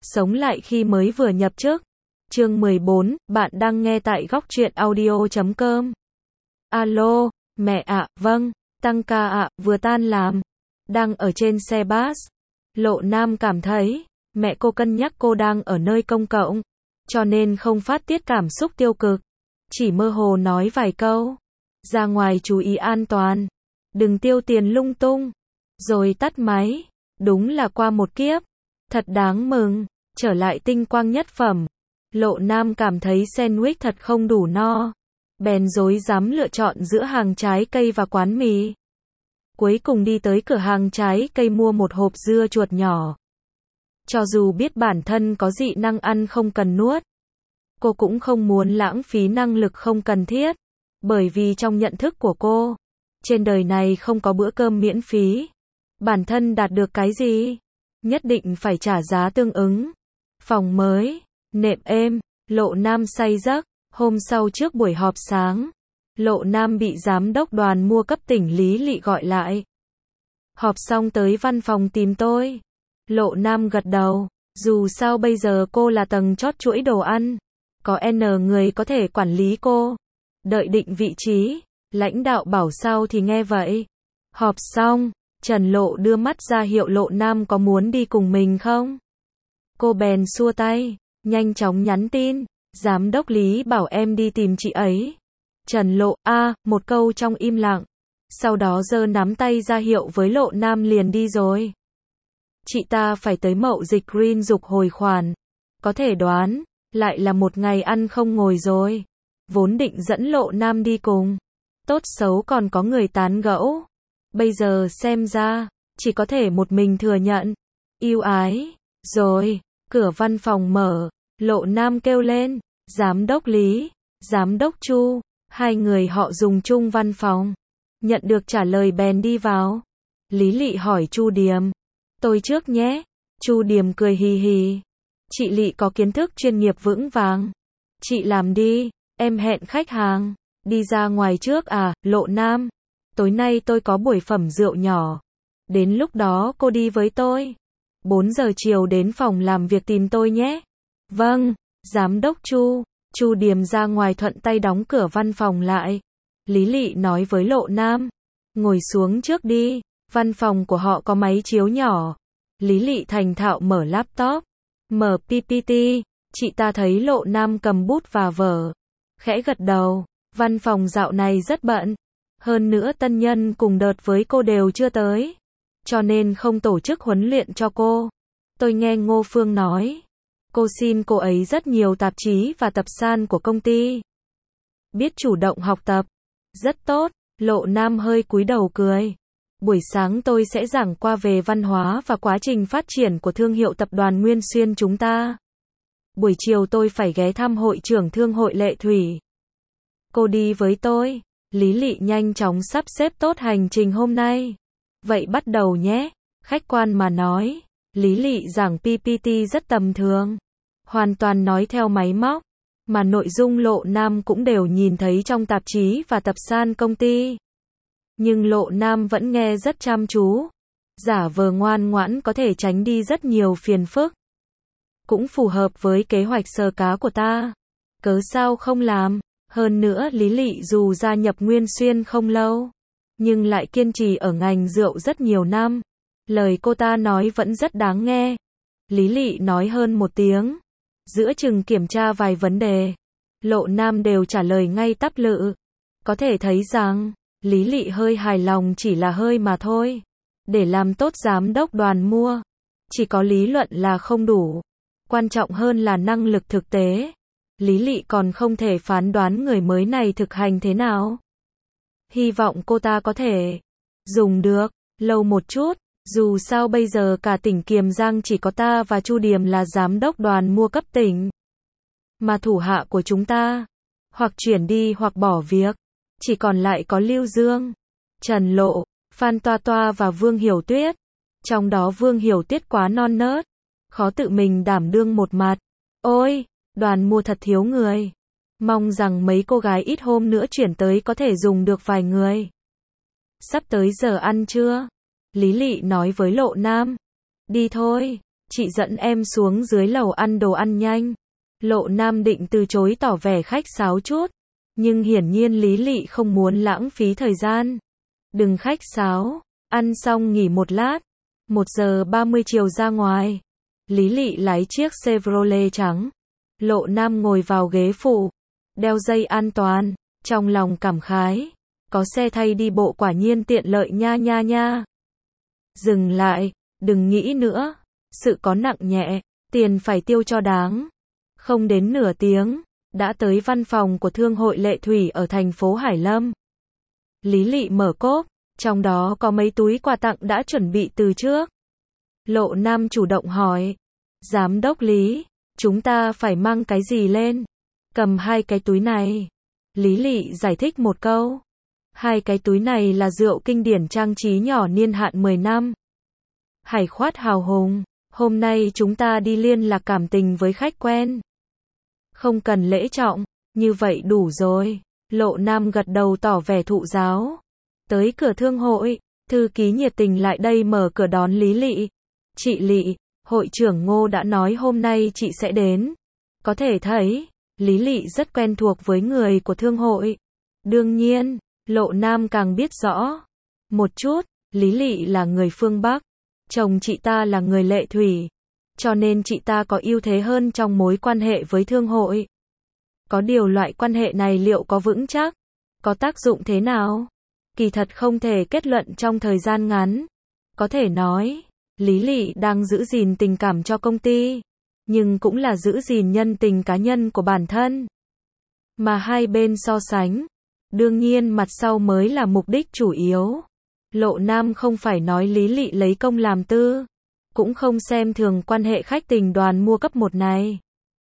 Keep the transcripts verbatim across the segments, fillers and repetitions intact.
Sống lại khi mới vừa nhập chức. Chương mười bốn, bạn đang nghe tại góc truyện audio chấm com. Alo, mẹ ạ, vâng, tăng ca ạ, vừa tan làm. Đang ở trên xe bus. Lộ Nam cảm thấy, mẹ cô cân nhắc cô đang ở nơi công cộng, cho nên không phát tiết cảm xúc tiêu cực. Chỉ mơ hồ nói vài câu. Ra ngoài chú ý an toàn. Đừng tiêu tiền lung tung. Rồi tắt máy. Đúng là qua một kiếp. Thật đáng mừng. Trở lại tinh quang nhất phẩm. Lộ Nam cảm thấy sandwich thật không đủ no. Bèn rối rắm lựa chọn giữa hàng trái cây và quán mì. Cuối cùng đi tới cửa hàng trái cây mua một hộp dưa chuột nhỏ. Cho dù biết bản thân có dị năng ăn không cần nuốt, cô cũng không muốn lãng phí năng lực không cần thiết. Bởi vì trong nhận thức của cô, trên đời này không có bữa cơm miễn phí. Bản thân đạt được cái gì, nhất định phải trả giá tương ứng. Phòng mới, nệm êm, Lộ Nam say giấc. Hôm sau trước buổi họp sáng, Lộ Nam bị giám đốc đoàn mua cấp tỉnh Lý Lị gọi lại. Họp xong tới văn phòng tìm tôi. Lộ Nam gật đầu, dù sao bây giờ cô là tầng chót chuỗi đồ ăn, có N người có thể quản lý cô. Đợi định vị trí, lãnh đạo bảo sao thì nghe vậy. Họp xong, Trần Lộ đưa mắt ra hiệu Lộ Nam có muốn đi cùng mình không. Cô bèn xua tay, nhanh chóng nhắn tin, giám đốc Lý bảo em đi tìm chị ấy. Trần Lộ, a, à, một câu trong im lặng. Sau đó giơ nắm tay ra hiệu với Lộ Nam liền đi rồi. Chị ta phải tới mậu dịch Green dục hồi khoản. Có thể đoán, lại là một ngày ăn không ngồi rồi. Vốn định dẫn Lộ Nam đi cùng. Tốt xấu còn có người tán gẫu. Bây giờ xem ra, chỉ có thể một mình thừa nhận. Yêu ái. Rồi, cửa văn phòng mở. Lộ Nam kêu lên. Giám đốc Lý, giám đốc Chu. Hai người họ dùng chung văn phòng. Nhận được trả lời bèn đi vào. Lý Lị hỏi Chu Điềm. Tôi trước nhé. Chu Điềm cười hì hì. Chị Lị có kiến thức chuyên nghiệp vững vàng. Chị làm đi, em hẹn khách hàng. Đi ra ngoài trước à, Lộ Nam. Tối nay tôi có buổi phẩm rượu nhỏ. Đến lúc đó cô đi với tôi. bốn giờ chiều đến phòng làm việc tìm tôi nhé. Vâng, giám đốc Chu. Chu Điềm ra ngoài thuận tay đóng cửa văn phòng lại. Lý Lị nói với Lộ Nam. Ngồi xuống trước đi. Văn phòng của họ có máy chiếu nhỏ. Lý Lị thành thạo mở laptop. Mở pê pê tê. Chị ta thấy Lộ Nam cầm bút và vở. Khẽ gật đầu. Văn phòng dạo này rất bận. Hơn nữa tân nhân cùng đợt với cô đều chưa tới. Cho nên không tổ chức huấn luyện cho cô. Tôi nghe Ngô Phương nói. Cô xin cô ấy rất nhiều tạp chí và tập san của công ty. Biết chủ động học tập. Rất tốt. Lộ Nam hơi cúi đầu cười. Buổi sáng tôi sẽ giảng qua về văn hóa và quá trình phát triển của thương hiệu tập đoàn Nguyên Xuyên chúng ta. Buổi chiều tôi phải ghé thăm hội trưởng thương hội Lệ Thủy. Cô đi với tôi. Lý Lị nhanh chóng sắp xếp tốt hành trình hôm nay. Vậy bắt đầu nhé. Khách quan mà nói, Lý Lị giảng pê pê tê rất tầm thường. Hoàn toàn nói theo máy móc. Mà nội dung Lộ Nam cũng đều nhìn thấy trong tạp chí và tập san công ty. Nhưng Lộ Nam vẫn nghe rất chăm chú. Giả vờ ngoan ngoãn có thể tránh đi rất nhiều phiền phức. Cũng phù hợp với kế hoạch sờ cá của ta. Cớ sao không làm. Hơn nữa Lý Lị dù gia nhập Nguyên Xuyên không lâu, nhưng lại kiên trì ở ngành rượu rất nhiều năm. Lời cô ta nói vẫn rất đáng nghe. Lý Lị nói hơn một tiếng. Giữa chừng kiểm tra vài vấn đề, Lộ Nam đều trả lời ngay tắp lự. Có thể thấy rằng, Lý Lị hơi hài lòng chỉ là hơi mà thôi. Để làm tốt giám đốc đoàn mua, chỉ có lý luận là không đủ. Quan trọng hơn là năng lực thực tế. Lý Lị còn không thể phán đoán người mới này thực hành thế nào. Hy vọng cô ta có thể dùng được lâu một chút. Dù sao bây giờ cả tỉnh Kiềm Giang chỉ có ta và Chu Điềm là giám đốc đoàn mua cấp tỉnh. Mà thủ hạ của chúng ta, hoặc chuyển đi hoặc bỏ việc. Chỉ còn lại có Lưu Dương, Trần Lộ, Phan Toa Toa và Vương Hiểu Tuyết. Trong đó Vương Hiểu Tuyết quá non nớt, khó tự mình đảm đương một mặt. Ôi, đoàn mua thật thiếu người. Mong rằng mấy cô gái ít hôm nữa chuyển tới có thể dùng được vài người. Sắp tới giờ ăn trưa. Lý Lị nói với Lộ Nam. Đi thôi, chị dẫn em xuống dưới lầu ăn đồ ăn nhanh. Lộ Nam định từ chối tỏ vẻ khách sáo chút, nhưng hiển nhiên Lý Lị không muốn lãng phí thời gian. Đừng khách sáo, ăn xong nghỉ một lát. Một giờ ba mươi chiều ra ngoài. Lý Lị lái chiếc Chevrolet trắng. Lộ Nam ngồi vào ghế phụ, đeo dây an toàn, trong lòng cảm khái. Có xe thay đi bộ quả nhiên tiện lợi nha nha nha. Dừng lại, đừng nghĩ nữa. Sự có nặng nhẹ, tiền phải tiêu cho đáng. Không đến nửa tiếng, đã tới văn phòng của Thương hội Lệ Thủy ở thành phố Hải Lâm. Lý Lị mở cốp, trong đó có mấy túi quà tặng đã chuẩn bị từ trước. Lộ Nam chủ động hỏi, Giám đốc Lý, chúng ta phải mang cái gì lên? Cầm hai cái túi này. Lý Lị giải thích một câu. Hai cái túi này là rượu kinh điển trang trí nhỏ niên hạn mười năm. Hải khoát hào hùng, hôm nay chúng ta đi liên lạc cảm tình với khách quen. Không cần lễ trọng, như vậy đủ rồi. Lộ Nam gật đầu tỏ vẻ thụ giáo. Tới cửa thương hội, thư ký nhiệt tình lại đây mở cửa đón Lý Lị. Chị Lị, hội trưởng Ngô đã nói hôm nay chị sẽ đến. Có thể thấy, Lý Lị rất quen thuộc với người của thương hội. Đương nhiên, Lộ Nam càng biết rõ. Một chút, Lý Lị là người phương Bắc. Chồng chị ta là người Lệ Thủy. Cho nên chị ta có ưu thế hơn trong mối quan hệ với thương hội. Có điều loại quan hệ này liệu có vững chắc? Có tác dụng thế nào? Kỳ thật không thể kết luận trong thời gian ngắn. Có thể nói, Lý Lị đang giữ gìn tình cảm cho công ty, nhưng cũng là giữ gìn nhân tình cá nhân của bản thân. Mà hai bên so sánh, đương nhiên mặt sau mới là mục đích chủ yếu. Lộ Nam không phải nói Lý Lị lấy công làm tư, cũng không xem thường quan hệ khách tình đoàn mua cấp một này,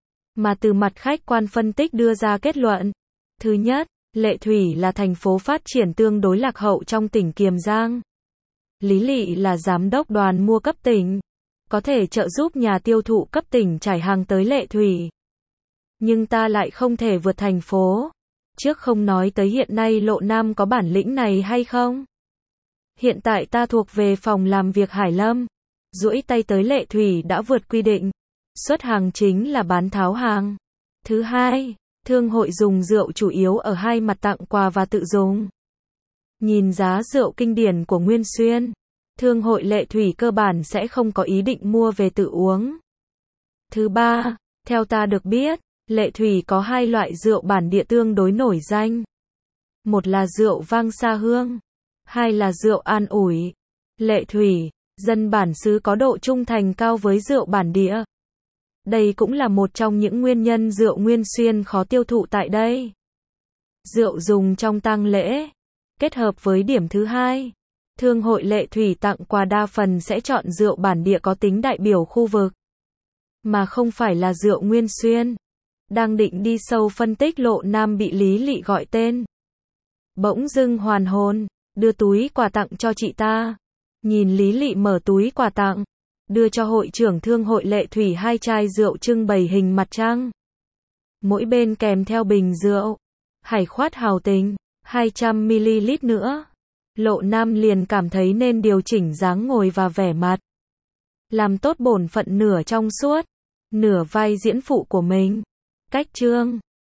mà từ mặt khách quan phân tích đưa ra kết luận. Thứ nhất, Lệ Thủy là thành phố phát triển tương đối lạc hậu trong tỉnh Kiềm Giang. Lý Lị là giám đốc đoàn mua cấp tỉnh, có thể trợ giúp nhà tiêu thụ cấp tỉnh trải hàng tới Lệ Thủy. Nhưng ta lại không thể vượt thành phố. Trước không nói tới hiện nay Lộ Nam có bản lĩnh này hay không. Hiện tại ta thuộc về phòng làm việc Hải Lâm, duỗi tay tới Lệ Thủy đã vượt quy định. Xuất hàng chính là bán tháo hàng. Thứ hai, thương hội dùng rượu chủ yếu ở hai mặt tặng quà và tự dùng. Nhìn giá rượu kinh điển của Nguyên Xuyên, thương hội Lệ Thủy cơ bản sẽ không có ý định mua về tự uống. Thứ ba, theo ta được biết, Lệ Thủy có hai loại rượu bản địa tương đối nổi danh. Một là rượu vang xa hương, hai là rượu an ủi. Lệ Thủy, dân bản xứ có độ trung thành cao với rượu bản địa. Đây cũng là một trong những nguyên nhân rượu Nguyên Xuyên khó tiêu thụ tại đây. Rượu dùng trong tang lễ. Kết hợp với điểm thứ hai, thương hội Lệ Thủy tặng quà đa phần sẽ chọn rượu bản địa có tính đại biểu khu vực, mà không phải là rượu Nguyên Xuyên. Đang định đi sâu phân tích, Lộ Nam bị Lý Lị gọi tên. Bỗng dưng hoàn hồn, đưa túi quà tặng cho chị ta. Nhìn Lý Lị mở túi quà tặng, đưa cho hội trưởng thương hội Lệ Thủy hai chai rượu trưng bày hình mặt trăng. Mỗi bên kèm theo bình rượu. Hải khoát hào tình, hai trăm mi li lít nữa. Lộ Nam liền cảm thấy nên điều chỉnh dáng ngồi và vẻ mặt. Làm tốt bổn phận nửa trong suốt, nửa vai diễn phụ của mình. Cách chương